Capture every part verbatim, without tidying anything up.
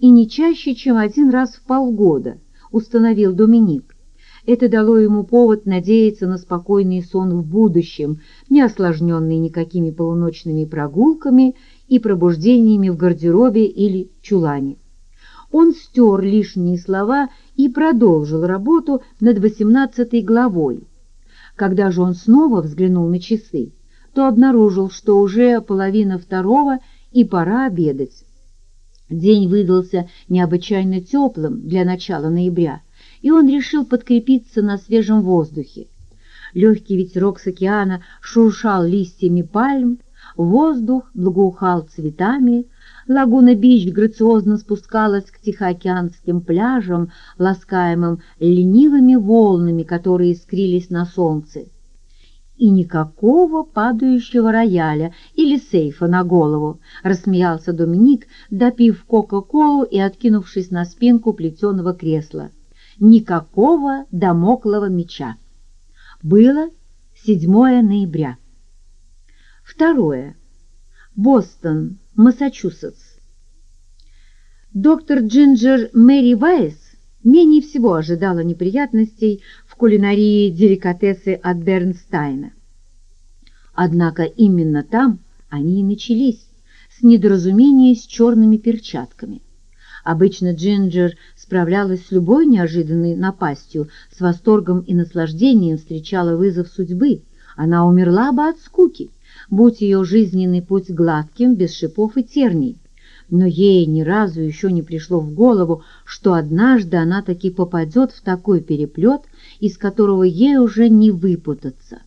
и не чаще, чем один раз в полгода, установил Доминик. Это дало ему повод надеяться на спокойный сон в будущем, не осложненный никакими полуночными прогулками и пробуждениями в гардеробе или чулане. Он стер лишние слова и продолжил работу над восемнадцатой главой. Когда же он снова взглянул на часы, то обнаружил, что уже половина второго и пора обедать. День выдался необычайно теплым для начала ноября, и он решил подкрепиться на свежем воздухе. Легкий ветерок с океана шуршал листьями пальм, воздух благоухал цветами, лагуна-бич грациозно спускалась к тихоокеанским пляжам, ласкаемым ленивыми волнами, которые искрились на солнце. «И никакого падающего рояля или сейфа на голову», — рассмеялся Доминик, допив кока-колу и откинувшись на спинку плетеного кресла. «Никакого дамоклова меча». Было седьмое ноября. Второе. Бостон, Массачусетс. Доктор Джинджер Мэри Вайс менее всего ожидала неприятностей в кулинарии деликатесы от Бернстайна. Однако именно там они и начались, с недоразумения с черными перчатками. Обычно Джинджер справлялась с любой неожиданной напастью, с восторгом и наслаждением встречала вызов судьбы. Она умерла бы от скуки, будь ее жизненный путь гладким, без шипов и терний. Но ей ни разу еще не пришло в голову, что однажды она таки попадет в такой переплет, из которого ей уже не выпутаться.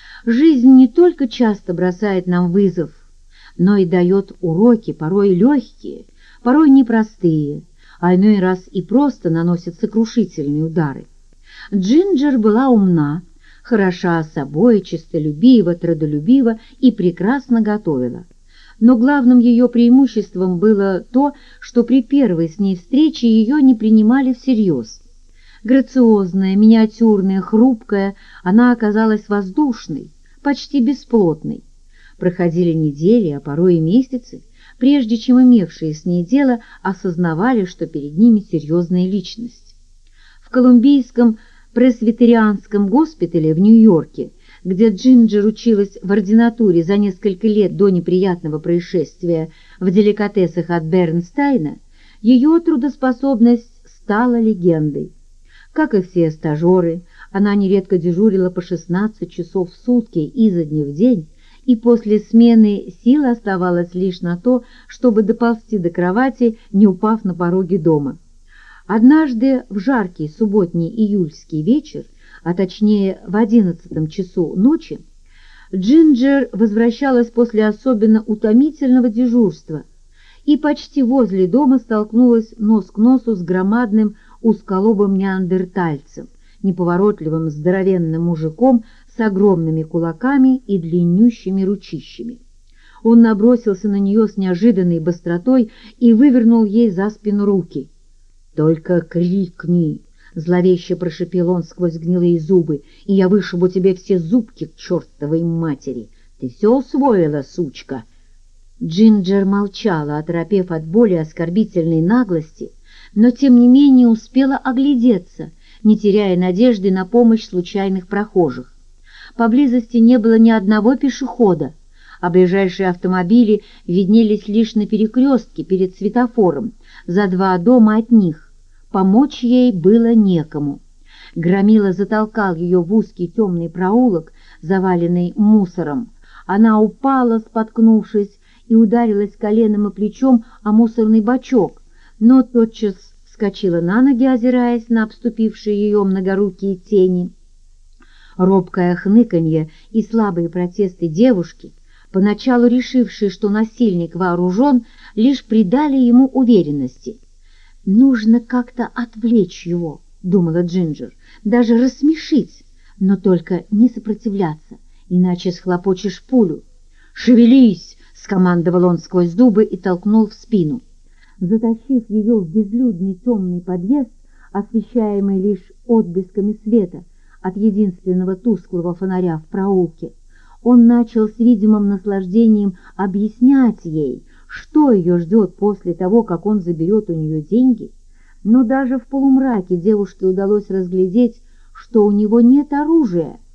Жизнь не только часто бросает нам вызов, но и дает уроки, порой легкие, порой непростые, а иной раз и просто наносит сокрушительные удары. Джинджер была умна, хороша собой, честолюбива, трудолюбива и прекрасно готовила. Но главным ее преимуществом было то, что при первой с ней встрече ее не принимали всерьез. Грациозная, миниатюрная, хрупкая, она оказалась воздушной, почти бесплотной. Проходили недели, а порой и месяцы, прежде чем имевшие с ней дело осознавали, что перед ними серьезная личность. В колумбийском пресвитерианском госпитале в Нью-Йорке, где Джинджер училась в ординатуре за несколько лет до неприятного происшествия в деликатесах от Бернстайна, ее трудоспособность стала легендой. Как и все стажеры, она нередко дежурила по шестнадцать часов в сутки изо дня в день, и после смены сил оставалось лишь на то, чтобы доползти до кровати, не упав на пороге дома. Однажды в жаркий субботний июльский вечер, а точнее в одиннадцатом часу ночи, Джинджер возвращалась после особенно утомительного дежурства и почти возле дома столкнулась нос к носу с громадным узколобым неандертальцем, неповоротливым здоровенным мужиком с огромными кулаками и длиннющими ручищами. Он набросился на нее с неожиданной быстротой и вывернул ей за спину руки. «Только крикни!» — зловеще прошипел он сквозь гнилые зубы, «и я вышибу тебе все зубки к чертовой матери! Ты все усвоила, сучка!» Джинджер молчала, оторопев от боли и оскорбительной наглости, но тем не менее успела оглядеться, не теряя надежды на помощь случайных прохожих. Поблизости не было ни одного пешехода, а ближайшие автомобили виднелись лишь на перекрестке перед светофором, за два дома от них. Помочь ей было некому. Громила затолкал ее в узкий темный проулок, заваленный мусором. Она упала, споткнувшись, и ударилась коленом и плечом о мусорный бачок, но тотчас вскочила на ноги, озираясь на обступившие ее многорукие тени. Робкое хныканье и слабые протесты девушки, поначалу решившей, что насильник вооружен, лишь придали ему уверенности. «Нужно как-то отвлечь его», — думала Джинджер, — «даже рассмешить, но только не сопротивляться, иначе схлопочешь пулю». «Шевелись!» — скомандовал он сквозь зубы и толкнул в спину. Затащив ее в безлюдный темный подъезд, освещаемый лишь отблесками света от единственного тусклого фонаря в проулке, он начал с видимым наслаждением объяснять ей, что ее ждет после того, как он заберет у нее деньги, но даже в полумраке девушке удалось разглядеть, что у него нет оружия,